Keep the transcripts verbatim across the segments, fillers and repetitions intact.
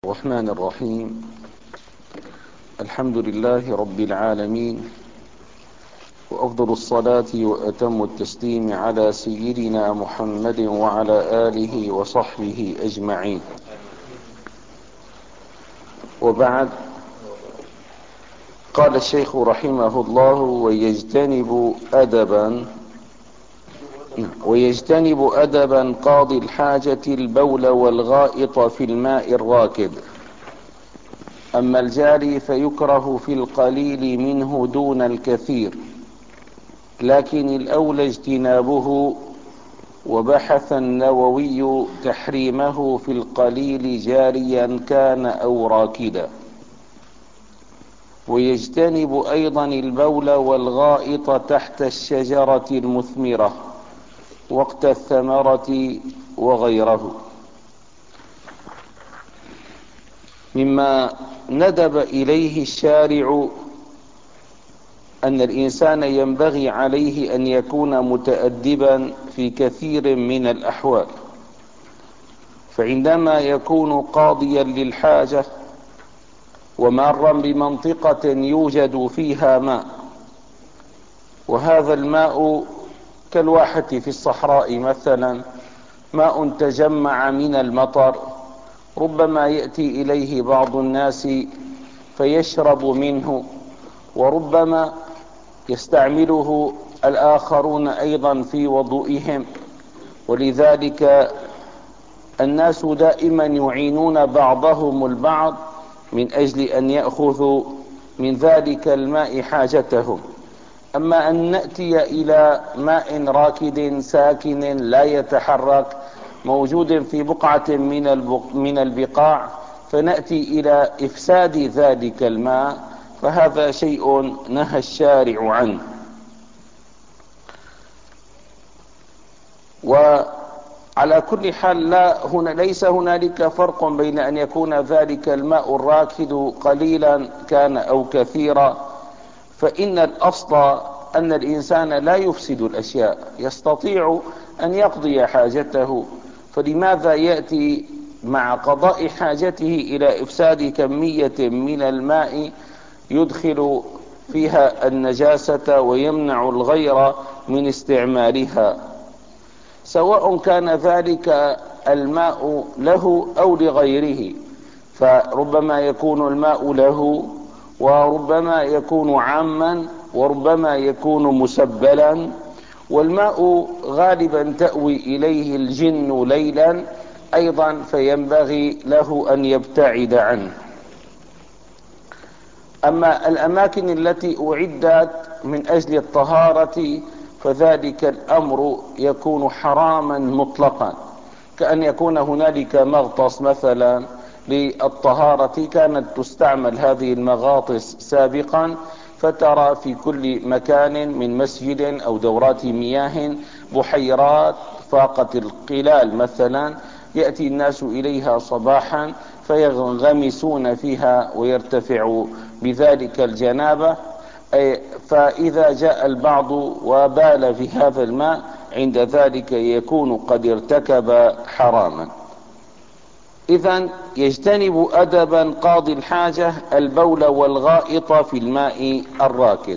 الرحمن الرحيم. الحمد لله رب العالمين، وأفضل الصلاة وأتم التسليم على سيدنا محمد وعلى آله وصحبه أجمعين. وبعد، قال الشيخ رحمه الله: ويجتنب أدبا ويجتنب أدبا قاضي الحاجة البول والغائط في الماء الراكد. أما الجاري فيكره في القليل منه دون الكثير، لكن الأولى اجتنابه. وبحث النووي تحريمه في القليل جاريا كان أو راكدا. ويجتنب أيضا البول والغائط تحت الشجرة المثمرة وقت الثمرة وغيره. مما ندب إليه الشارع أن الإنسان ينبغي عليه أن يكون متأدبا في كثير من الأحوال، فعندما يكون قاضيا للحاجة ومارا بمنطقة يوجد فيها ماء، وهذا الماء كالواحة في الصحراء مثلا، ماء تجمع من المطر، ربما يأتي إليه بعض الناس فيشرب منه، وربما يستعمله الآخرون أيضا في وضوئهم. ولذلك الناس دائما يعينون بعضهم البعض من أجل أن يأخذوا من ذلك الماء حاجتهم. أما أن نأتي إلى ماء راكد ساكن لا يتحرك موجود في بقعة من البقاع فنأتي إلى إفساد ذلك الماء، فهذا شيء نهى الشارع عنه. وعلى كل حال لا هنا ليس هنالك فرق بين أن يكون ذلك الماء الراكد قليلا كان أو كثيرا، فإن الأصل أن الإنسان لا يفسد الأشياء، يستطيع أن يقضي حاجته، فلماذا يأتي مع قضاء حاجته إلى إفساد كمية من الماء يدخل فيها النجاسة ويمنع الغير من استعمالها، سواء كان ذلك الماء له أو لغيره. فربما يكون الماء له، وربما يكون عاما، وربما يكون مسبلا. والماء غالبا تأوي إليه الجن ليلا أيضا، فينبغي له أن يبتعد عنه. أما الأماكن التي أعدت من أجل الطهارة فذلك الأمر يكون حراما مطلقا، كأن يكون هنالك مغطس مثلا للطهارة، كانت تستعمل هذه المغاطس سابقا، فترى في كل مكان من مسجد أو دورات مياه بحيرات فاقت القلال مثلا، يأتي الناس إليها صباحا فينغمسون فيها ويرتفع بذلك الجنابة. فإذا جاء البعض وبال في هذا الماء عند ذلك يكون قد ارتكب حراما. إذن يجتنب أدبا قاضي الحاجة البول والغائط في الماء الراكد.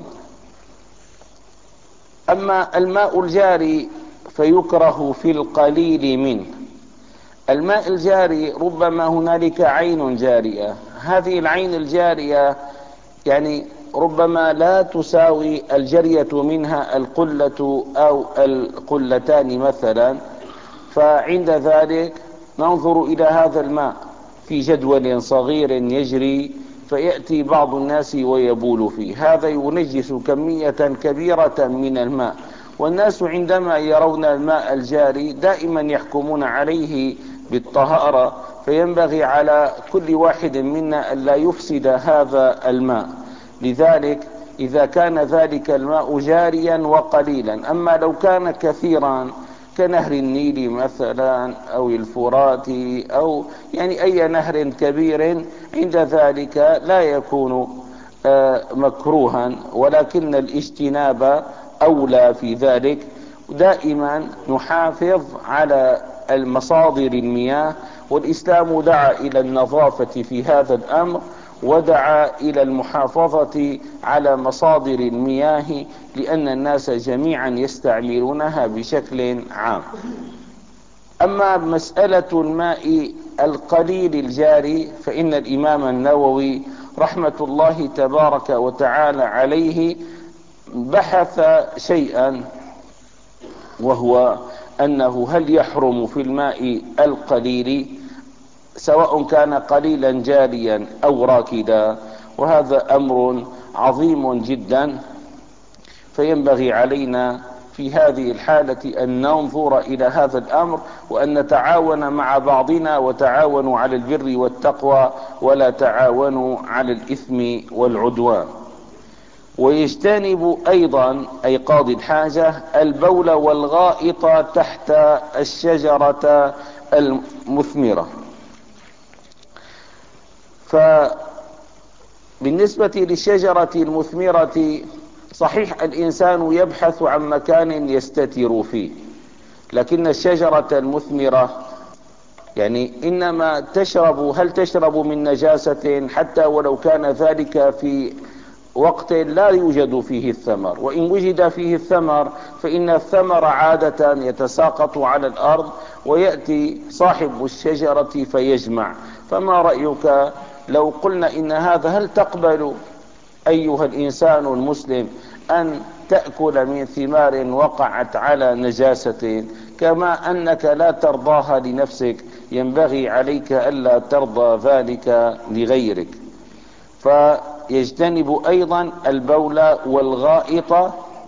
أما الماء الجاري فيكره في القليل منه. الماء الجاري ربما هنالك عين جارية، هذه العين الجارية يعني ربما لا تساوي الجرية منها القلة أو القلتان مثلا، فعند ذلك ننظر إلى هذا الماء في جدول صغير يجري، فيأتي بعض الناس ويبول فيه، هذا ينجس كمية كبيرة من الماء. والناس عندما يرون الماء الجاري دائما يحكمون عليه بالطهارة، فينبغي على كل واحد منا أن لا يفسد هذا الماء. لذلك إذا كان ذلك الماء جاريا وقليلا، أما لو كان كثيرا كنهر النيل مثلا أو الفرات أو يعني أي نهر كبير، عند ذلك لا يكون مكروها، ولكن الاجتناب أولى في ذلك. دائما نحافظ على المصادر المياه والإسلام دعا إلى النظافة في هذا الأمر، ودعا إلى المحافظة على مصادر المياه، لأن الناس جميعا يستعملونها بشكل عام. أما مسألة الماء القليل الجاري فإن الإمام النووي رحمة الله تبارك وتعالى عليه بحث شيئا، وهو أنه هل يحرم في الماء القليل سواء كان قليلا جاريا أو راكدا، وهذا أمر عظيم جدا. فينبغي علينا في هذه الحالة أن ننظر إلى هذا الأمر، وأن نتعاون مع بعضنا، وتعاونوا على البر والتقوى ولا تعاونوا على الإثم والعدوان. ويجتنب أيضا أي قاضي الحاجة البول والغائط تحت الشجرة المثمرة. فبالنسبة للشجرة المثمرة صحيح الإنسان يبحث عن مكان يستتر فيه، لكن الشجرة المثمرة يعني إنما تشرب، هل تشرب من نجاسة حتى ولو كان ذلك في وقت لا يوجد فيه الثمر، وإن وجد فيه الثمر فإن الثمر عادة يتساقط على الأرض ويأتي صاحب الشجرة فيجمع. فما رأيك لو قلنا إن هذا، هل تقبل أيها الإنسان المسلم أن تأكل من ثمار وقعت على نجاسة؟ كما أنك لا ترضاها لنفسك ينبغي عليك ألا ترضى ذلك لغيرك. فيجتنب أيضا البول والغائط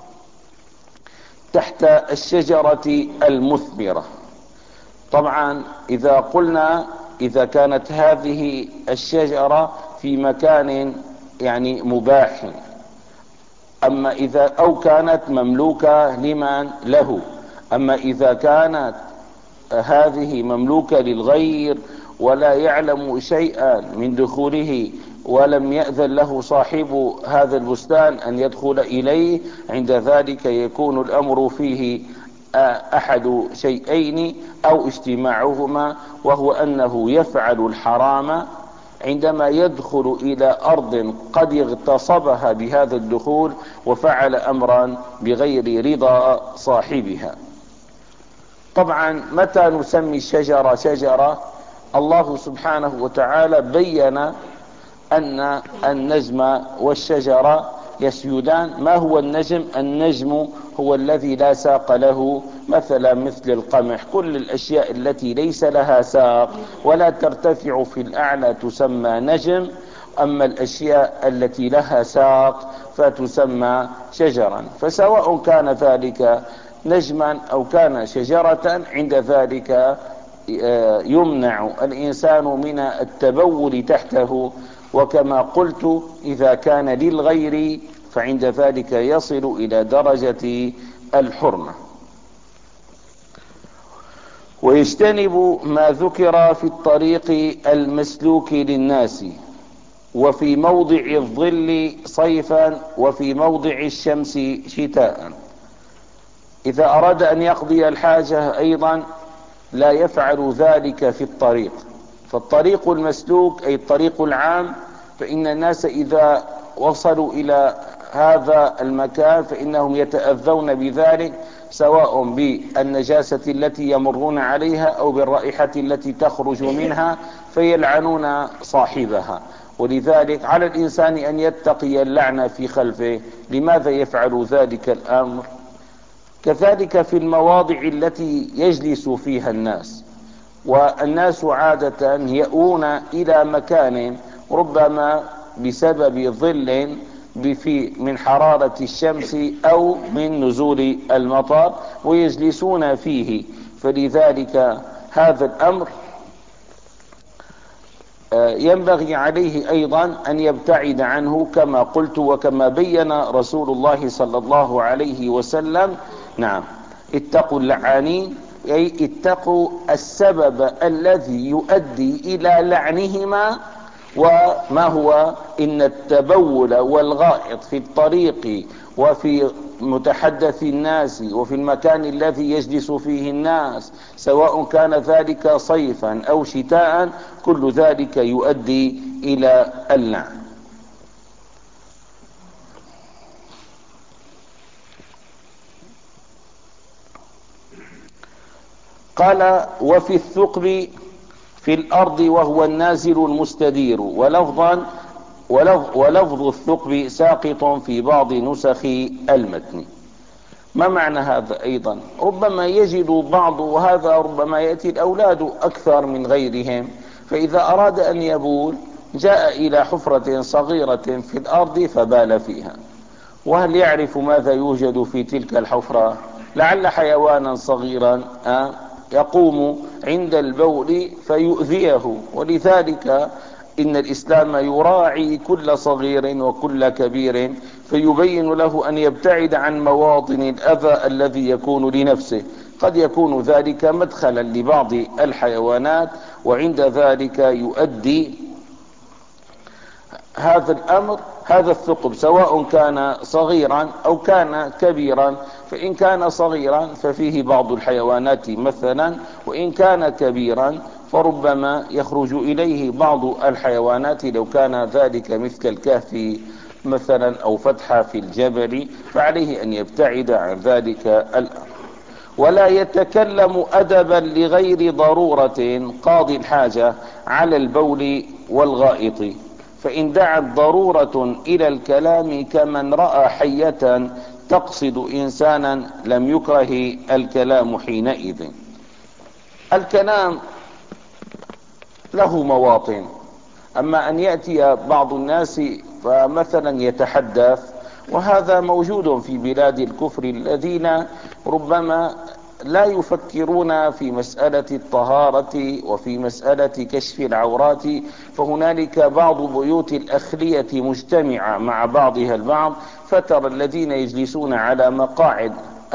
تحت الشجرة المثمرة. طبعا إذا قلنا إذا كانت هذه الشجرة في مكان يعني مباح، أما إذا أو كانت مملوكة لمن له، أما إذا كانت هذه مملوكة للغير ولا يعلم شيئا من دخوله ولم يأذن له صاحب هذا البستان أن يدخل إليه، عند ذلك يكون الأمر فيه أحد شيئين أو اجتماعهما، وهو أنه يفعل الحرام عندما يدخل إلى أرض قد اغتصبها بهذا الدخول وفعل أمرا بغير رضا صاحبها. طبعا متى نسمي الشجرة شجرة؟ الله سبحانه وتعالى بين أن النجم والشجرة يسجدان. ما هو النجم؟ النجم هو الذي لا ساق له، مثلا مثل القمح. كل الأشياء التي ليس لها ساق ولا ترتفع في الأعلى تسمى نجم، أما الأشياء التي لها ساق فتسمى شجرا. فسواء كان ذلك نجما أو كان شجرة، عند ذلك يمنع الإنسان من التبول تحته. وكما قلت إذا كان للغير فعند ذلك يصل إلى درجة الحرمة. ويجتنب ما ذكر في الطريق المسلوك للناس، وفي موضع الظل صيفا، وفي موضع الشمس شتاء. إذا أراد أن يقضي الحاجة أيضا لا يفعل ذلك في الطريق. فالطريق المسلوك أي الطريق العام، فإن الناس إذا وصلوا إلى هذا المكان فإنهم يتأذون بذلك، سواء بالنجاسة التي يمرون عليها أو بالرائحة التي تخرج منها، فيلعنون صاحبها. ولذلك على الإنسان أن يتقي اللعنة في خلفه. لماذا يفعل ذلك الأمر؟ كذلك في المواضع التي يجلس فيها الناس، والناس عادة يأوون إلى مكان ربما بسبب ظل من حرارة الشمس أو من نزول المطر ويجلسون فيه. فلذلك هذا الأمر ينبغي عليه أيضا أن يبتعد عنه، كما قلت وكما بين رسول الله صلى الله عليه وسلم. نعم، اتقوا اللعانين، أي اتقوا السبب الذي يؤدي إلى لعنهما. وما هو؟ إن التبول والغائط في الطريق وفي متحدث الناس وفي المكان الذي يجلس فيه الناس، سواء كان ذلك صيفا أو شتاء، كل ذلك يؤدي إلى اللعن. قال: وفي الثقب في الأرض وهو النازل المستدير، ولفظا ولفظ الثقب ساقط في بعض نسخ المتن. ما معنى هذا؟ أيضا ربما يجد بعض، وهذا ربما يأتي الأولاد أكثر من غيرهم، فإذا أراد أن يبول جاء إلى حفرة صغيرة في الأرض فبال فيها، وهل يعرف ماذا يوجد في تلك الحفرة؟ لعل حيوانا صغيرا يقوم عند البول فيؤذيه. ولذلك إن الإسلام يراعي كل صغير وكل كبير، فيبين له أن يبتعد عن مواطن الأذى الذي يكون لنفسه. قد يكون ذلك مدخلا لبعض الحيوانات، وعند ذلك يؤدي هذا الأمر هذا الثقب، سواء كان صغيرا أو كان كبيرا. فإن كان صغيرا ففيه بعض الحيوانات مثلا، وإن كان كبيرا فربما يخرج إليه بعض الحيوانات، لو كان ذلك مثل الكهف مثلا أو فتحة في الجبل، فعليه أن يبتعد عن ذلك الأمر. ولا يتكلم أدبا لغير ضرورة قاضي الحاجة على البول والغائط، فإن دعت ضرورة إلى الكلام كمن رأى حية تقصد إنسانا لم يكره الكلام حينئذ. الكلام له مواطن، أما أن يأتي بعض الناس فمثلا يتحدث، وهذا موجود في بلاد الكفر الذين ربما لا يفكرون في مسألة الطهارة وفي مسألة كشف العورات، فهنالك بعض بيوت الأخلية مجتمعة مع بعضها البعض، فترى الذين يجلسون على مقاعد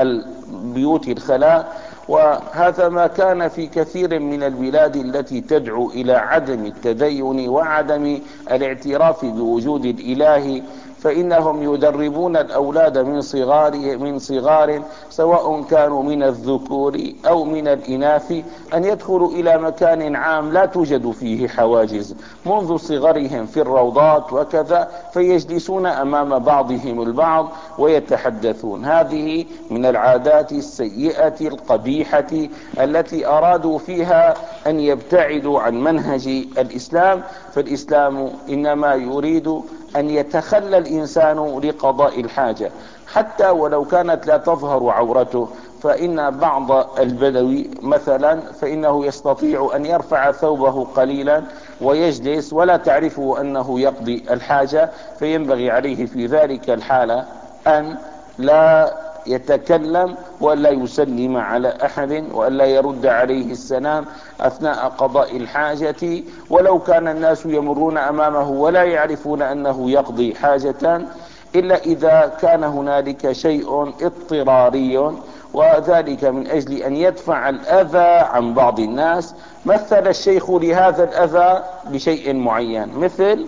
البيوت الخلاء. وهذا ما كان في كثير من البلاد التي تدعو إلى عدم التدين وعدم الاعتراف بوجود الإله، فإنهم يدربون الأولاد من صغار من صغار سواء كانوا من الذكور أو من الإناث أن يدخلوا إلى مكان عام لا توجد فيه حواجز منذ صغرهم في الروضات وكذا، فيجلسون أمام بعضهم البعض ويتحدثون. هذه من العادات السيئة القبيحة التي أرادوا فيها أن يبتعدوا عن منهج الإسلام. فالإسلام إنما يريد أن يتخلى الإنسان لقضاء الحاجة، حتى ولو كانت لا تظهر عورته. فإن بعض البدوي مثلا فإنه يستطيع أن يرفع ثوبه قليلا ويجلس ولا تعرفه أنه يقضي الحاجة، فينبغي عليه في ذلك الحالة أن لا يتكلم ولا يسلم على أحد ولا يرد عليه السلام أثناء قضاء الحاجة، ولو كان الناس يمرون أمامه ولا يعرفون أنه يقضي حاجة، إلا إذا كان هنالك شيء اضطراري، وذلك من أجل أن يدفع الأذى عن بعض الناس. مثل الشيخ لهذا الأذى بشيء معين، مثل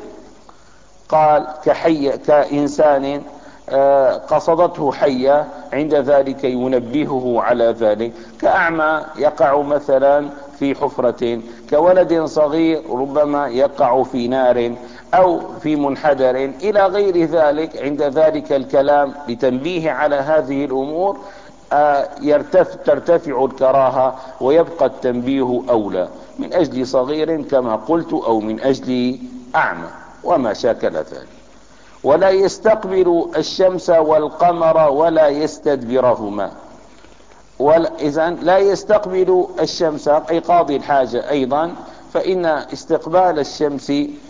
قال كحي كإنسان قصدته حية، عند ذلك ينبهه على ذلك، كأعمى يقع مثلا في حفرة، كولد صغير ربما يقع في نار أو في منحدر إلى غير ذلك. عند ذلك الكلام لتنبيه على هذه الأمور يرتفع ترتفع الكراهة ويبقى التنبيه أولى من أجل صغير كما قلت أو من أجل أعمى وما شاكل ذلك. ولا يستقبل الشمس والقمر ولا يستدبرهما. إذن لا يستقبل الشمس أي قاضي الحاجة أيضا، فإن استقبال الشمس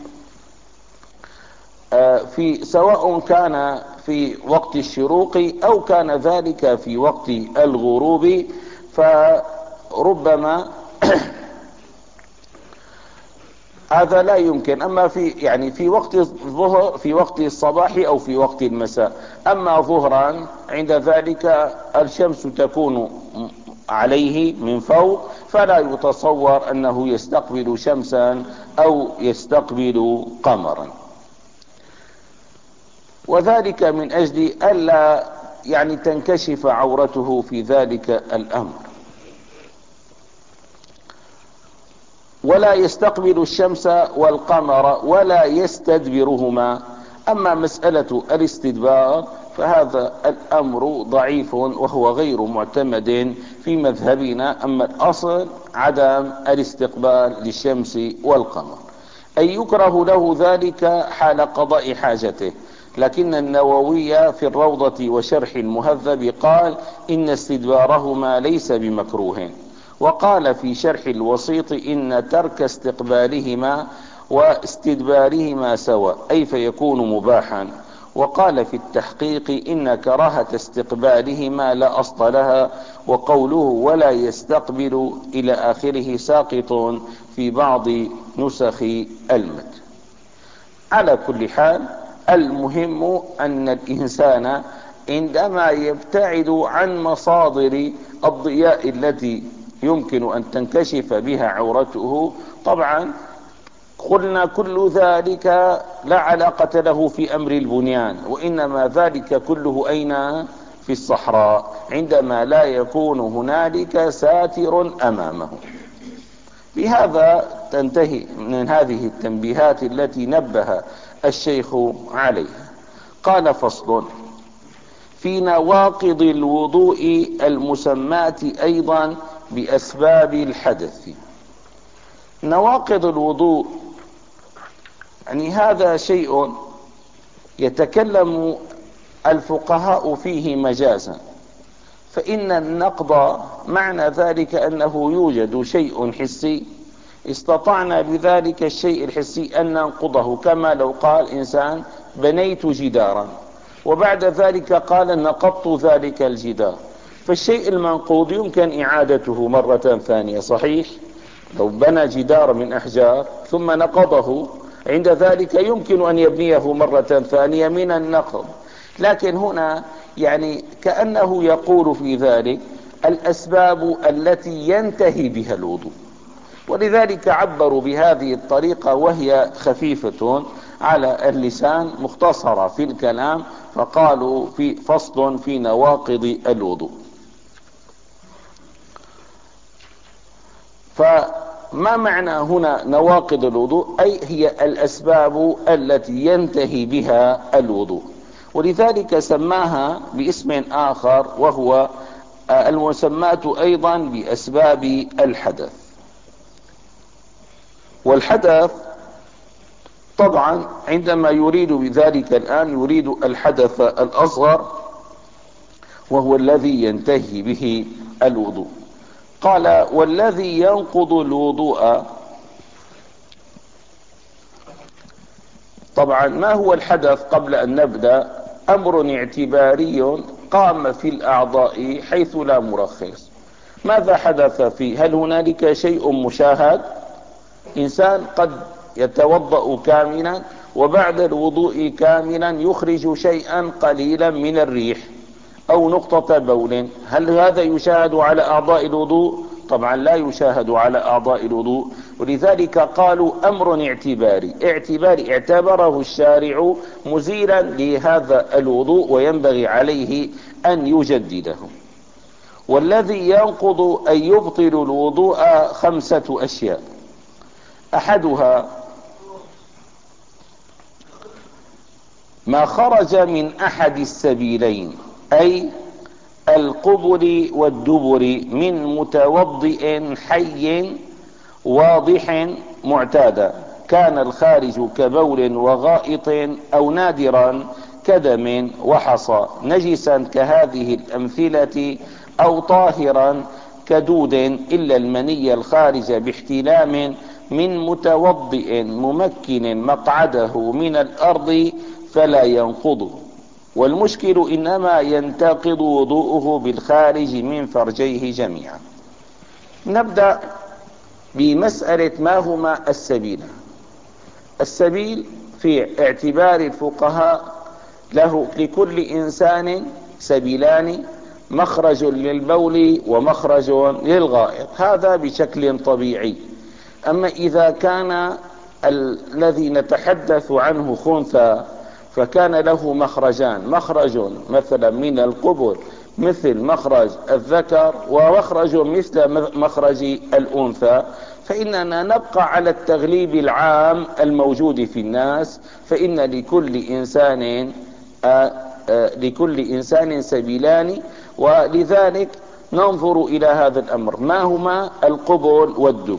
في سواء كان في وقت الشروق أو كان ذلك في وقت الغروب فربما هذا لا يمكن. أما في يعني في وقت الظهر في وقت الصباح أو في وقت المساء. أما ظهرا عند ذلك الشمس تكون عليه من فوق، فلا يتصور أنه يستقبل شمسا أو يستقبل قمرا، وذلك من أجل ألا يعني تنكشف عورته في ذلك الأمر. ولا يستقبل الشمس والقمر ولا يستدبرهما. أما مسألة الاستدبار فهذا الأمر ضعيف وهو غير معتمد في مذهبنا. أما الأصل عدم الاستقبال للشمس والقمر، أي يكره له ذلك حال قضاء حاجته. لكن النووي في الروضة وشرح المهذب قال إن استدبارهما ليس بمكروه، وقال في شرح الوسيط إن ترك استقبالهما واستدبارهما سواء، أي فيكون مباحا. وقال في التحقيق إن كراهة استقبالهما لا أصل لها، وقوله ولا يستقبل إلى آخره ساقط في بعض نسخ المتن. على كل حال المهم أن الإنسان عندما يبتعد عن مصادر الضياء التي يمكن أن تنكشف بها عورته، طبعا قلنا كل ذلك لا علاقة له في أمر البنيان، وإنما ذلك كله أين؟ في الصحراء، عندما لا يكون هنالك ساتر أمامه. بهذا تنتهي من هذه التنبيهات التي نبه الشيخ عليها. قال فصل في نواقض الوضوء المسماة أيضا بأسباب الحدث. نواقض الوضوء يعني هذا شيء يتكلم الفقهاء فيه مجازا، فإن النقض معنى ذلك أنه يوجد شيء حسي استطعنا بذلك الشيء الحسي أن ننقضه، كما لو قال إنسان بنيت جدارا وبعد ذلك قال نقضت ذلك الجدار، فالشيء المنقوض يمكن إعادته مرة ثانية، صحيح؟ لو بنى جدار من أحجار ثم نقضه عند ذلك يمكن أن يبنيه مرة ثانية من النقض. لكن هنا يعني كأنه يقول في ذلك الأسباب التي ينتهي بها الوضوء، ولذلك عبروا بهذه الطريقة وهي خفيفة على اللسان مختصرة في الكلام، فقالوا في فصل في نواقض الوضوء. فما معنى هنا نواقض الوضوء؟ أي هي الأسباب التي ينتهي بها الوضوء، ولذلك سماها باسم آخر وهو المسماة أيضا بأسباب الحدث. والحدث طبعا عندما يريد بذلك الآن يريد الحدث الأصغر وهو الذي ينتهي به الوضوء. قال والذي ينقض الوضوء. طبعا ما هو الحدث قبل أن نبدأ؟ أمر اعتباري قام في الأعضاء حيث لا مرخص. ماذا حدث فيه؟ هل هنالك شيء مشاهد؟ إنسان قد يتوضأ كاملا وبعد الوضوء كاملا يخرج شيئا قليلا من الريح أو نقطة بول، هل هذا يشاهد على أعضاء الوضوء؟ طبعا لا يشاهد على أعضاء الوضوء، ولذلك قالوا أمر اعتباري، اعتباري اعتبره الشارع مزيلا لهذا الوضوء وينبغي عليه أن يجدده. والذي ينقض أن يبطل الوضوء خمسة أشياء، أحدها ما خرج من أحد السبيلين، أي القبل والدبر من متوضئ حي واضح معتادا، كان الخارج كبول وغائط أو نادرا كدم وحصى، نجسا كهذه الأمثلة أو طاهرا كدود إلا المني الخارج باحتلام من متوضئ ممكن مقعده من الأرض فلا ينقض. والمشكل إنما ينتقض وضوءه بالخارج من فرجيه جميعا. نبدأ بمسألة ما هما السبيل. السبيل في اعتبار الفقهاء له لكل إنسان سبيلان، مخرج للبول ومخرج للغائط، هذا بشكل طبيعي. أما إذا كان الذي نتحدث عنه خنثى فكان له مخرجان، مخرج مثلا من القبل مثل مخرج الذكر ومخرج مثل مخرج الأنثى، فإننا نبقى على التغليب العام الموجود في الناس، فإن لكل إنسان آآ آآ لكل إنسان سبيلان، ولذلك ننظر إلى هذا الأمر ما هما القبل والدبر.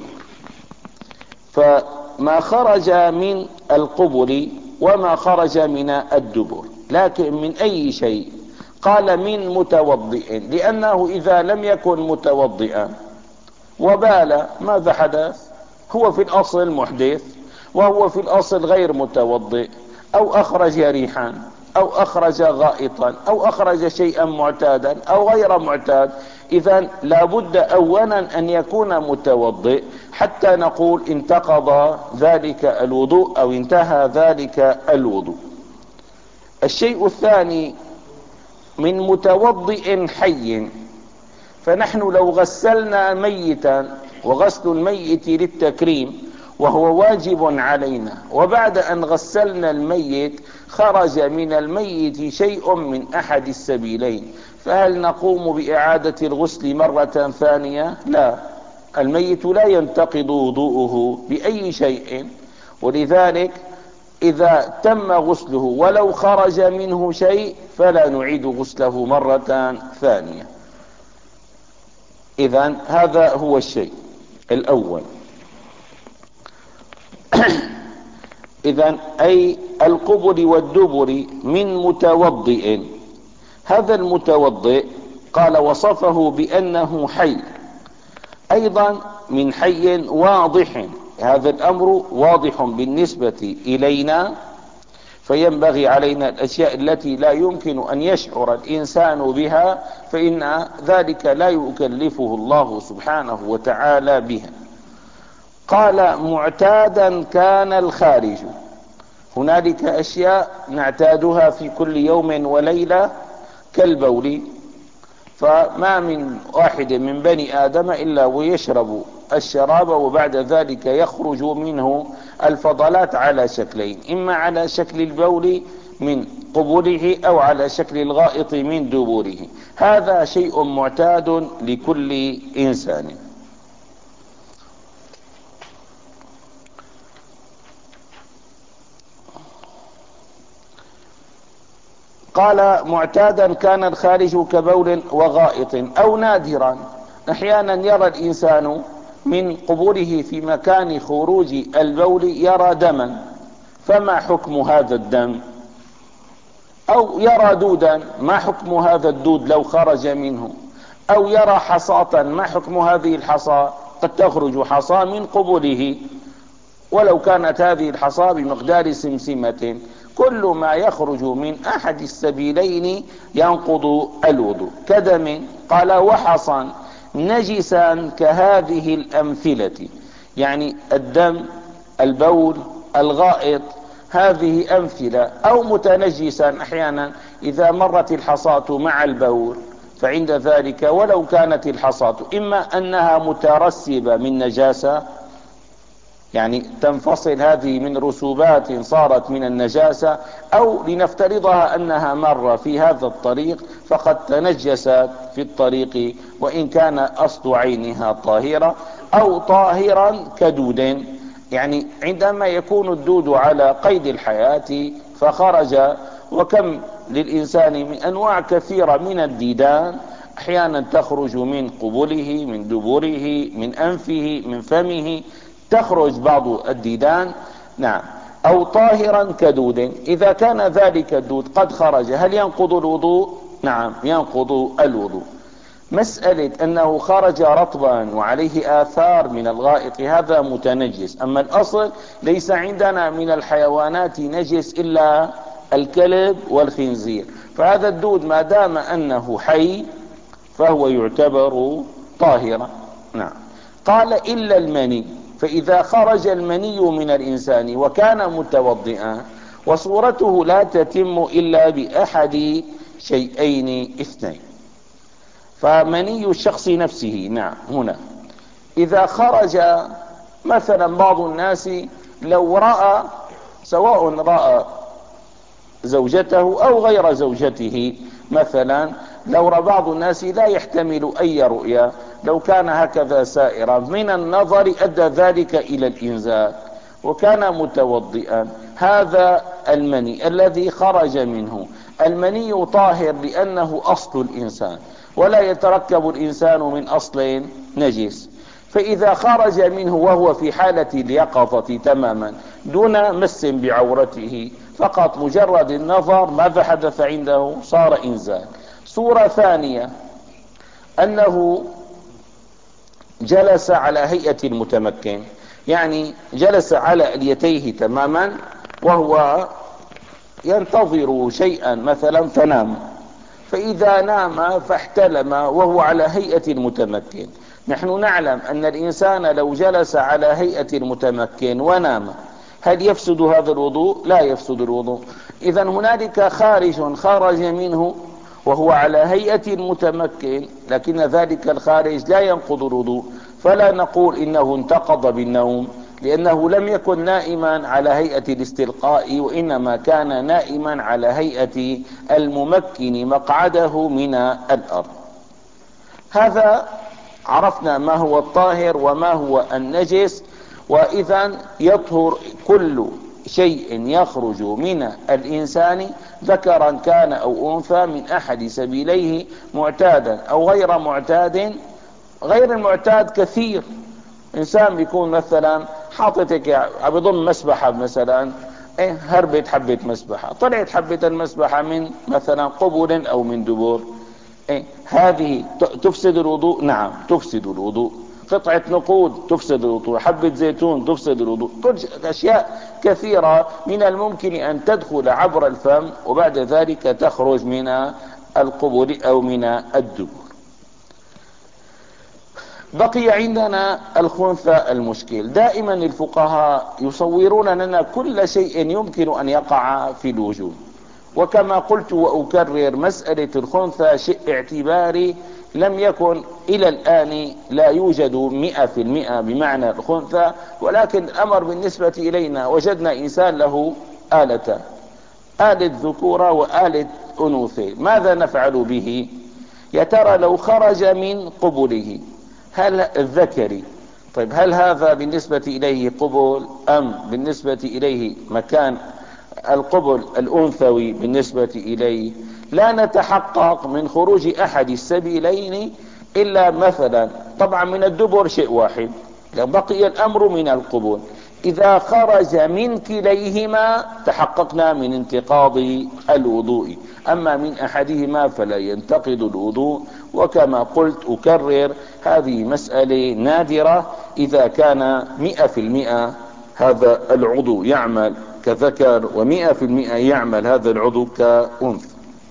فما خرج من القبل وما خرج من الدبر، لكن من أي شيء؟ قال من متوضئ، لأنه إذا لم يكن متوضئا وبال ماذا حدث؟ هو في الأصل محدث، وهو في الأصل غير متوضئ، أو أخرج ريحا أو أخرج غائطا أو أخرج شيئا معتادا أو غير معتاد. إذن لابد أولا أن يكون متوضئ حتى نقول انتقض ذلك الوضوء أو انتهى ذلك الوضوء. الشيء الثاني من متوضئ حي، فنحن لو غسلنا ميتا، وغسل الميت للتكريم وهو واجب علينا، وبعد أن غسلنا الميت خرج من الميت شيء من أحد السبيلين، فهل نقوم بإعادة الغسل مرة ثانية؟ لا، الميت لا ينتقض وضوءه بأي شيء، ولذلك إذا تم غسله ولو خرج منه شيء فلا نعيد غسله مرة ثانية. إذن هذا هو الشيء الأول. إذن أي القبل والدبر من متوضئ. هذا المتوضئ قال وصفه بأنه حي، أيضا من حي واضح، هذا الأمر واضح بالنسبة إلينا، فينبغي علينا الأشياء التي لا يمكن أن يشعر الإنسان بها فإن ذلك لا يكلفه الله سبحانه وتعالى بها. قال معتادا كان الخارج، هنالك أشياء نعتادها في كل يوم وليلة كالبول، فما من واحد من بني آدم إلا ويشرب الشراب وبعد ذلك يخرج منه الفضلات على شكلين، إما على شكل البول من قبله أو على شكل الغائط من دبوره. هذا شيء معتاد لكل إنسان. قال معتادا كان الخارج كبول وغائط، أو نادرا، أحيانا يرى الإنسان من قبوله في مكان خروج البول يرى دما، فما حكم هذا الدم؟ أو يرى دودا، ما حكم هذا الدود لو خرج منه؟ أو يرى حصاة، ما حكم هذه الحصاة؟ قد تخرج حصاة من قبوله ولو كانت هذه الحصاة بمقدار سمسمة. كل ما يخرج من أحد السبيلين ينقض الوضوء كدم. قال وحصا نجسا كهذه الأمثلة، يعني الدم، البول، الغائط، هذه أمثلة. أو متنجسا، أحيانا إذا مرت الحصاة مع البول فعند ذلك ولو كانت الحصاة إما أنها مترسبة من نجاسة، يعني تنفصل هذه من رسوبات صارت من النجاسة، أو لنفترضها أنها مر في هذا الطريق فقد تنجست في الطريق وإن كان أصل عينها طاهرة، أو طاهرا كدود، يعني عندما يكون الدود على قيد الحياة فخرج. وكم للإنسان من أنواع كثيرة من الديدان، أحيانا تخرج من قبله، من دبره، من أنفه، من فمه، تخرج بعض الديدان. نعم. أو طاهرا كدود، إذا كان ذلك الدود قد خرج هل ينقض الوضوء؟ نعم ينقض الوضوء. مسألة أنه خرج رطبا وعليه آثار من الغائط هذا متنجس، أما الأصل ليس عندنا من الحيوانات نجس إلا الكلب والخنزير، فهذا الدود ما دام أنه حي فهو يعتبر طاهرا. نعم. قال إلا المني، فإذا خرج المني من الإنسان وكان متوضئا وصورته لا تتم إلا بأحد شيئين اثنين، فمني الشخص نفسه. نعم. هنا إذا خرج مثلا بعض الناس لو رأى، سواء رأى زوجته أو غير زوجته. مثلا لو رأى بعض الناس لا يحتمل أي رؤيا، لو كان هكذا سائرا من النظر أدى ذلك إلى الإنزال وكان متوضئا، هذا المني الذي خرج منه، المني طاهر لأنه أصل الإنسان، ولا يتركب الإنسان من أصل نجس. فإذا خرج منه وهو في حالة اليقظة تماما دون مس بعورته، فقط مجرد النظر ماذا حدث عنده؟ صار إنزال. صورة ثانية أنه جلس على هيئة المتمكن، يعني جلس على اليتيه تماما وهو ينتظر شيئا مثلا فنام، فإذا نام فاحتلم وهو على هيئة المتمكن. نحن نعلم أن الإنسان لو جلس على هيئة المتمكن ونام هل يفسد هذا الوضوء؟ لا يفسد الوضوء. إذا هنالك خارج خرج منه وهو على هيئة المتمكن، لكن ذلك الخارج لا ينقض الوضوء، فلا نقول إنه انتقض بالنوم، لأنه لم يكن نائما على هيئة الاستلقاء، وإنما كان نائما على هيئة الممكن مقعده من الأرض. هذا عرفنا ما هو الطاهر وما هو النجس. وإذا يطهر كل شيء يخرج من الإنسان ذكرا كان أو أنثى من أحد سبيليه، معتادا أو غير معتاد. غير المعتاد كثير، إنسان بيكون مثلا حاطتك بضم مسبحة مثلا، إيه هربت حبة مسبحة، طلعت حبة المسبحة من مثلا قبل أو من دبر، إيه هذه تفسد الوضوء؟ نعم تفسد الوضوء. قطعة نقود تفسد الوضوء، حبة زيتون تفسد الوضوء، أشياء كثيرة من الممكن أن تدخل عبر الفم وبعد ذلك تخرج من القبل أو من الدبر. بقي عندنا الخنثى المشكل. دائما الفقهاء يصورون لنا كل شيء يمكن أن يقع في الوجود، وكما قلت وأكرر مسألة الخنثى شيء اعتباري، لم يكن إلى الآن لا يوجد مئة في المئة بمعنى الخنثى، ولكن الأمر بالنسبة إلينا وجدنا إنسان له آلة، آلة ذكورة وآلة أنوثة، ماذا نفعل به؟ يا ترى لو خرج من قبله هل الذكري، طيب هل هذا بالنسبة إليه قبل أم بالنسبة إليه مكان القبل الأنثوي بالنسبة إليه؟ لا نتحقق من خروج أحد السبيلين إلا مثلا طبعا من الدبر شيء واحد، بقي الأمر من القبول. إذا خرج من كليهما تحققنا من انتقاض الوضوء، أما من أحدهما فلا ينتقض الوضوء. وكما قلت أكرر هذه مسألة نادرة إذا كان مئة في المئة هذا العضو يعمل كذكر ومئة في المئة يعمل هذا العضو كأنثى.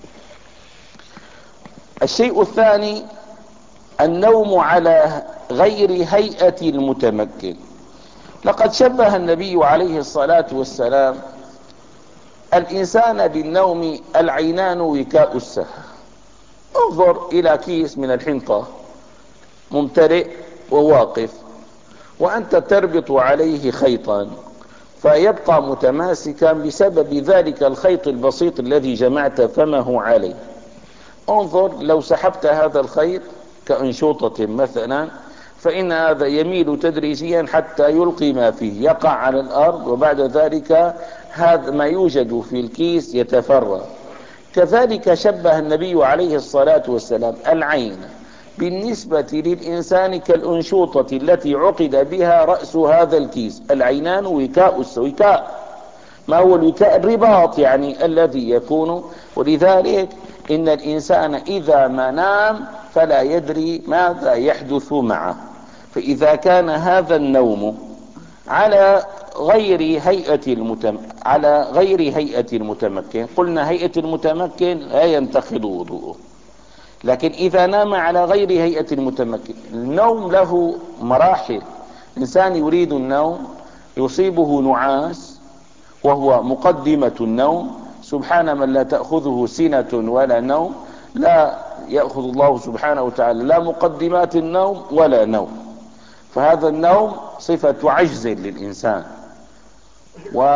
الشيء الثاني النوم على غير هيئة المتمكن. لقد شبه النبي عليه الصلاة والسلام الإنسان بالنوم، العينان وكاء السهر. انظر إلى كيس من الحنطة ممتلئ وواقف، وأنت تربط عليه خيطا فيبقى متماسكا بسبب ذلك الخيط البسيط الذي جمعت فمه عليه. انظر لو سحبت هذا الخيط كأنشوطة مثلا، فإن هذا يميل تدريجيا حتى يلقي ما فيه، يقع على الأرض، وبعد ذلك هذا ما يوجد في الكيس يتفرغ. كذلك شبه النبي عليه الصلاة والسلام العين بالنسبة للإنسان كالأنشوطة التي عقد بها رأس هذا الكيس. العينان وكاء السوكاء. ما هو الوكاء؟ الرباط يعني الذي يكون. ولذلك إن الإنسان إذا ما نام فلا يدري ماذا يحدث معه. فإذا كان هذا النوم على غير هيئة المتم... على غير هيئة المتمكن، قلنا هيئة المتمكن لا ينتقض وضوءه، لكن إذا نام على غير هيئة المتمكن، النوم له مراحل. إنسان يريد النوم يصيبه نعاس وهو مقدمة النوم، سبحان من لا تأخذه سنة ولا نوم، لا يأخذ الله سبحانه وتعالى لا مقدمات النوم ولا نوم، فهذا النوم صفة عجز للإنسان.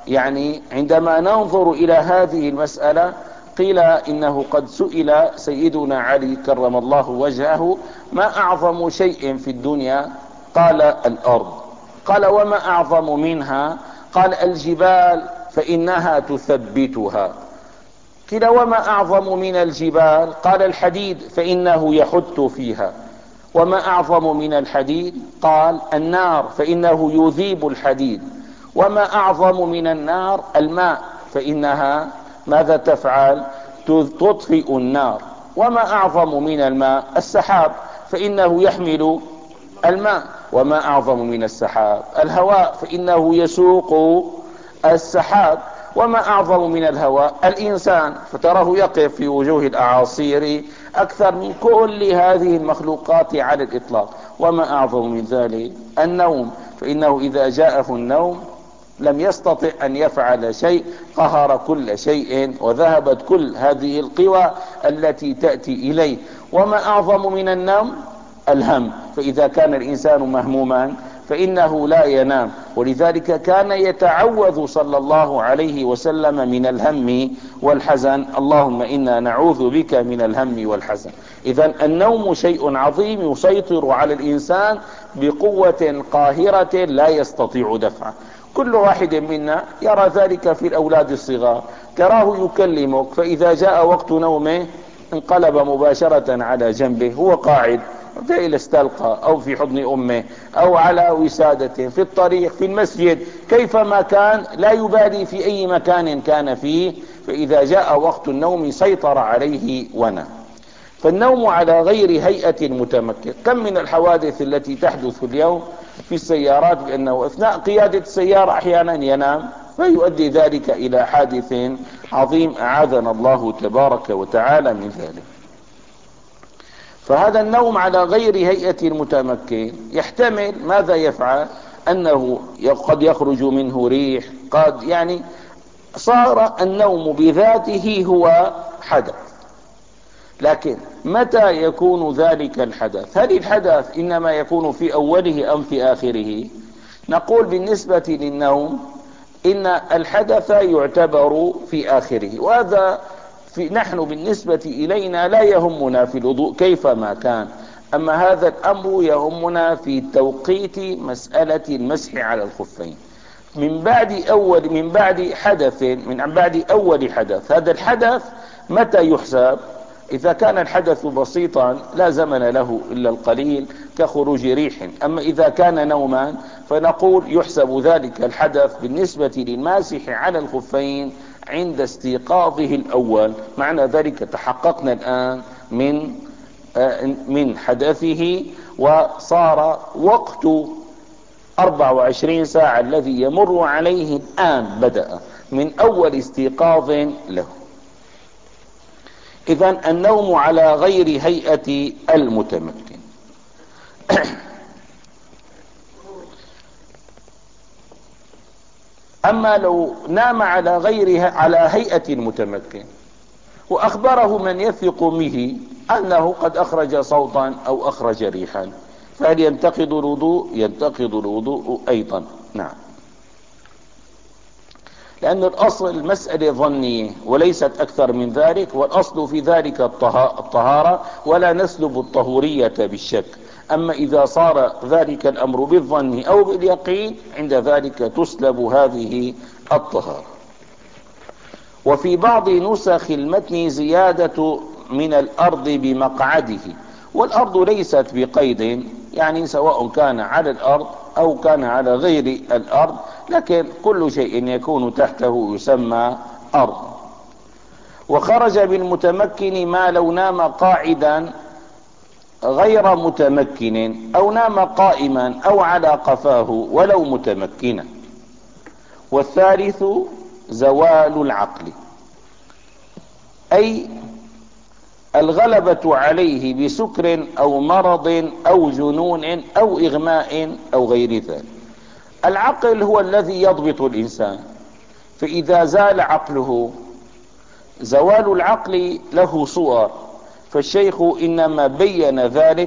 يعني عندما ننظر إلى هذه المسألة قيل إنه قد سئل سيدنا علي كرم الله وجهه: ما أعظم شيء في الدنيا؟ قال: الأرض. قال: وما أعظم منها؟ قال: الجبال، فإنها تثبتها. قيل: وما أعظم من الجبال؟ قال: الحديد، فإنه يحت فيها. وما أعظم من الحديد؟ قال: النار، فإنه يذيب الحديد. وما أعظم من النار؟ الماء، فإنها ماذا تفعل؟ تطفئ النار. وما أعظم من الماء؟ السحاب، فإنه يحمل الماء. وما أعظم من السحاب؟ الهواء، فإنه يسوق السحاب. وما أعظم من الهواء؟ الإنسان، فتراه يقف في وجوه الأعاصير أكثر من كل هذه المخلوقات على الإطلاق. وما أعظم من ذلك؟ النوم، فإنه إذا جاءه النوم لم يستطع أن يفعل شيء، قهر كل شيء وذهبت كل هذه القوى التي تأتي إليه. وما أعظم من النوم؟ الهم، فإذا كان الإنسان مهموما فإنه لا ينام، ولذلك كان يتعوذ صلى الله عليه وسلم من الهم والحزن: اللهم إنا نعوذ بك من الهم والحزن. إذن النوم شيء عظيم يسيطر على الإنسان بقوة قاهرة لا يستطيع دفعه. كل واحد منا يرى ذلك في الأولاد الصغار، تراه يكلمك، فإذا جاء وقت نومه انقلب مباشرة على جنبه، هو قاعد في الاستلقى أو في حضن أمه أو على وسادته، في الطريق، في المسجد، كيفما كان لا يبالي في أي مكان كان فيه، فإذا جاء وقت النوم سيطر عليه ونام. فالنوم على غير هيئة متمكن. كم من الحوادث التي تحدث اليوم في السيارات، لأنه أثناء قيادة السيارة أحيانا ينام، فيؤدي ذلك إلى حادث عظيم أعاذنا الله تبارك وتعالى من ذلك. فهذا النوم على غير هيئة المتمكن يحتمل ماذا يفعل؟ أنه قد يخرج منه ريح، قد يعني صار النوم بذاته هو حدث. لكن متى يكون ذلك الحدث؟ هل الحدث إنما يكون في أوله أم في آخره؟ نقول بالنسبة للنوم إن الحدث يعتبر في آخره، وهذا في نحن بالنسبة إلينا لا يهمنا في الوضوء كيفما كان، أما هذا الأمر يهمنا في توقيت مسألة المسح على الخفين من بعد أول من بعد حدث من بعد أول حدث. هذا الحدث متى يحسب؟ إذا كان الحدث بسيطا لا زمن له إلا القليل كخروج ريح، أما إذا كان نوما فنقول يحسب ذلك الحدث بالنسبة للماسح على الخفين عند استيقاظه الأول. معنى ذلك تحققنا الآن من من حدثه، وصار وقت أربع وعشرين ساعة الذي يمر عليه الآن بدأ من أول استيقاظ له. إذن النوم على غير هيئة المتمكن. أما لو نام على غير على هيئة المتمكن وأخبره من يثق به أنه قد أخرج صوتا أو أخرج ريحا، فهل ينتقض الوضوء؟ ينتقض الوضوء أيضا. نعم، لأن الأصل المسألة ظنية وليست أكثر من ذلك، والأصل في ذلك الطهارة ولا نسلب الطهورية بالشك. أما إذا صار ذلك الأمر بالظن أو باليقين عند ذلك تسلب هذه الطهارة. وفي بعض نسخ المتن زيادة من الأرض بمقعده، والأرض ليست بقيد، يعني سواء كان على الأرض أو كان على غير الأرض، لكن كل شيء يكون تحته يسمى أرض. وخرج بالمتمكن ما لو نام قاعدا غير متمكن أو نام قائما أو على قفاه ولو متمكنا. والثالث زوال العقل، أي الغلبة عليه بسكر أو مرض أو جنون أو إغماء أو غير ذلك. العقل هو الذي يضبط الإنسان، فإذا زال عقله، زوال العقل له صور، فالشيخ إنما بين ذلك،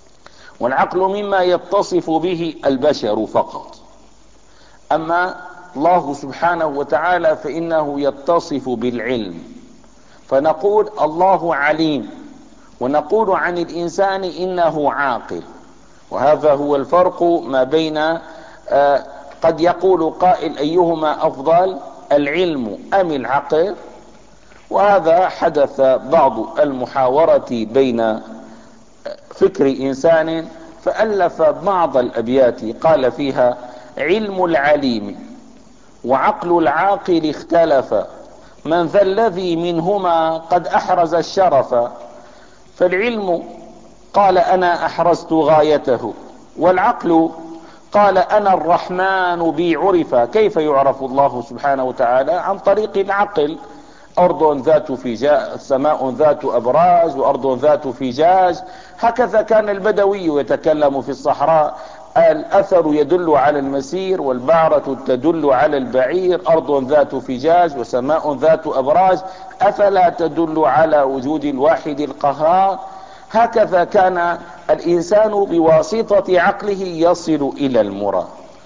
والعقل مما يتصف به البشر فقط. أما الله سبحانه وتعالى فإنه يتصف بالعلم، فنقول الله عليم، ونقول عن الإنسان إنه عاقل. وهذا هو الفرق ما بين آه قد يقول قائل أيهما أفضل، العلم أم العقل؟ وهذا حدث بعض المحاورة بين فكر إنسان فألف بعض الأبيات قال فيها: علم العليم وعقل العاقل اختلف، من ذا الذي منهما قد أحرز الشرف. فالعلم قال أنا أحرزت غايته، والعقل قال أنا الرحمن بي عرف. كيف يعرف الله سبحانه وتعالى؟ عن طريق العقل. أرض ذات فجاج، سماء ذات أبراج، وأرض ذات فجاج. هكذا كان البدوي يتكلم في الصحراء: الأثر يدل على المسير، والبعرة تدل على البعير، أرض ذات فجاج وسماء ذات أبراج، أفلا تدل على وجود الواحد القهار. هكذا كان الإنسان بواسطة عقله يصل إلى المراد.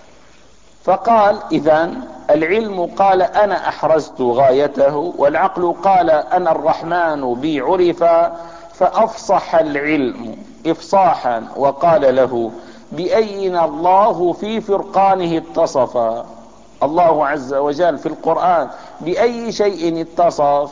فقال إذن العلم قال أنا أحرزت غايته، والعقل قال أنا الرحمن بي عرف. فأفصح العلم إفصاحا وقال له: بأين الله في فرقانه اتصف. الله عز وجل في القرآن بأي شيء اتصف؟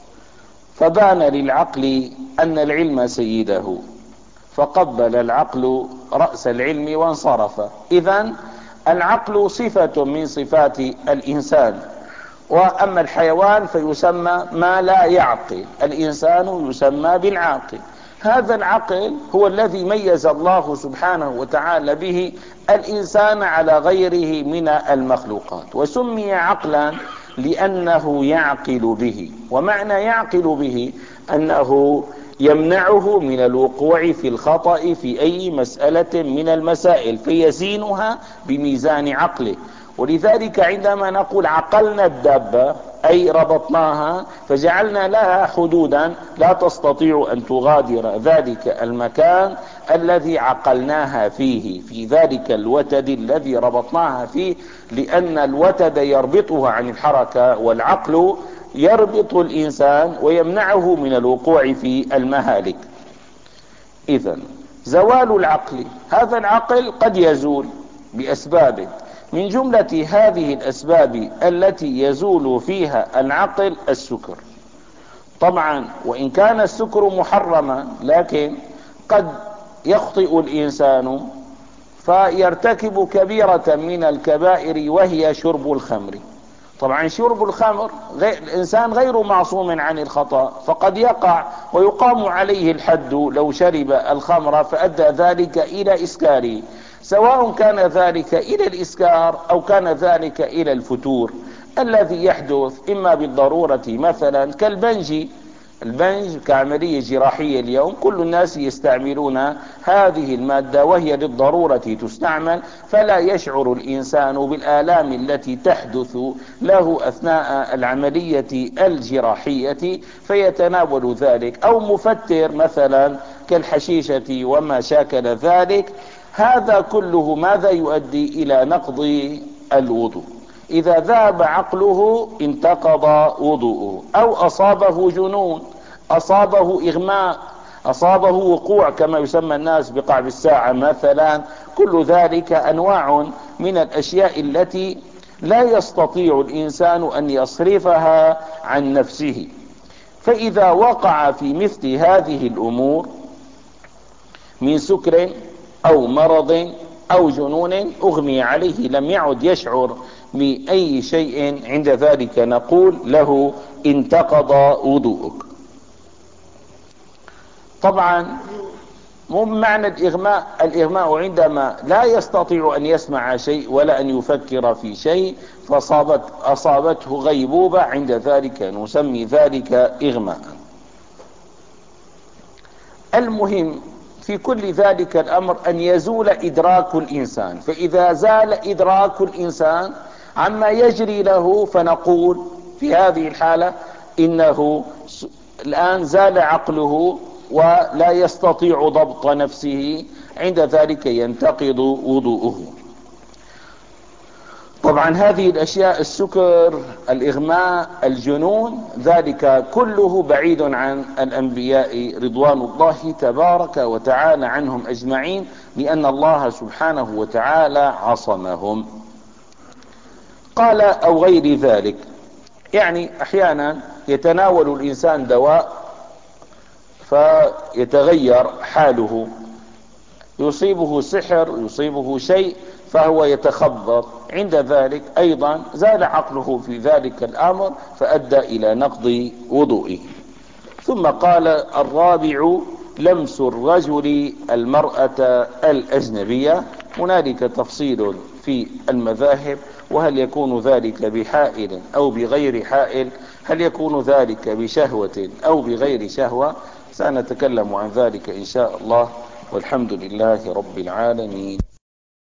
فبان للعقل أن العلم سيده، فقبل العقل رأس العلم وانصرف. إذن العقل صفة من صفات الإنسان، وأما الحيوان فيسمى ما لا يعقل، الإنسان يسمى بالعاقل. هذا العقل هو الذي ميز الله سبحانه وتعالى به الإنسان على غيره من المخلوقات، وسمي عقلا لأنه يعقل به. ومعنى يعقل به أنه يمنعه من الوقوع في الخطأ في أي مسألة من المسائل، فيزينها بميزان عقله. ولذلك عندما نقول عقلنا الدابة أي ربطناها فجعلنا لها حدودا لا تستطيع أن تغادر ذلك المكان الذي عقلناها فيه، في ذلك الوتد الذي ربطناها فيه، لأن الوتد يربطها عن الحركة، والعقل يربط الإنسان ويمنعه من الوقوع في المهالك. إذن زوال العقل، هذا العقل قد يزول بأسباب، من جملة هذه الأسباب التي يزول فيها العقل السكر. طبعا وإن كان السكر محرما، لكن قد يخطئ الإنسان فيرتكب كبيرة من الكبائر وهي شرب الخمر. طبعا شرب الخمر غير الإنسان غير معصوم عن الخطأ، فقد يقع ويقام عليه الحد لو شرب الخمر فأدى ذلك إلى إسكاره، سواء كان ذلك إلى الإسكار أو كان ذلك إلى الفتور الذي يحدث إما بالضرورة، مثلا كالبنج. البنج كعملية جراحية اليوم كل الناس يستعملون هذه المادة، وهي للضرورة تستعمل، فلا يشعر الإنسان بالآلام التي تحدث له أثناء العملية الجراحية فيتناول ذلك. أو مفتر مثلا كالحشيشة وما شاكل ذلك. هذا كله ماذا يؤدي؟ إلى نقض الوضوء. إذا ذهب عقله انتقض وضوءه، أو أصابه جنون، أصابه إغماء، أصابه وقوع كما يسمى الناس بقعب الساعة مثلا. كل ذلك أنواع من الأشياء التي لا يستطيع الإنسان أن يصرفها عن نفسه. فإذا وقع في مثل هذه الأمور من سكر أو مرض أو جنون أغمي عليه، لم يعد يشعر بأي شيء، عند ذلك نقول له انتقض وضوءك. طبعا مو معنى الإغماء، الإغماء عندما لا يستطيع أن يسمع شيء ولا أن يفكر في شيء فأصابت أصابته غيبوبة، عند ذلك نسمي ذلك إغماء. المهم في كل ذلك الأمر أن يزول إدراك الإنسان، فإذا زال إدراك الإنسان عما يجري له فنقول في هذه الحالة إنه الآن زال عقله ولا يستطيع ضبط نفسه، عند ذلك ينتقض وضوءه. طبعا هذه الاشياء، السكر، الاغماء، الجنون، ذلك كله بعيد عن الانبياء رضوان الله تبارك وتعالى عنهم اجمعين، لان الله سبحانه وتعالى عصمهم. قال او غير ذلك، يعني احيانا يتناول الانسان دواء فيتغير حاله، يصيبه سحر، يصيبه شيء فهو يتخبط، عند ذلك ايضا زال عقله في ذلك الامر فادى الى نقض وضوئه. ثم قال الرابع لمس الرجل المرأة الاجنبية. هنالك تفصيل في المذاهب، وهل يكون ذلك بحائل او بغير حائل، هل يكون ذلك بشهوة او بغير شهوة، سنتكلم عن ذلك ان شاء الله، والحمد لله رب العالمين.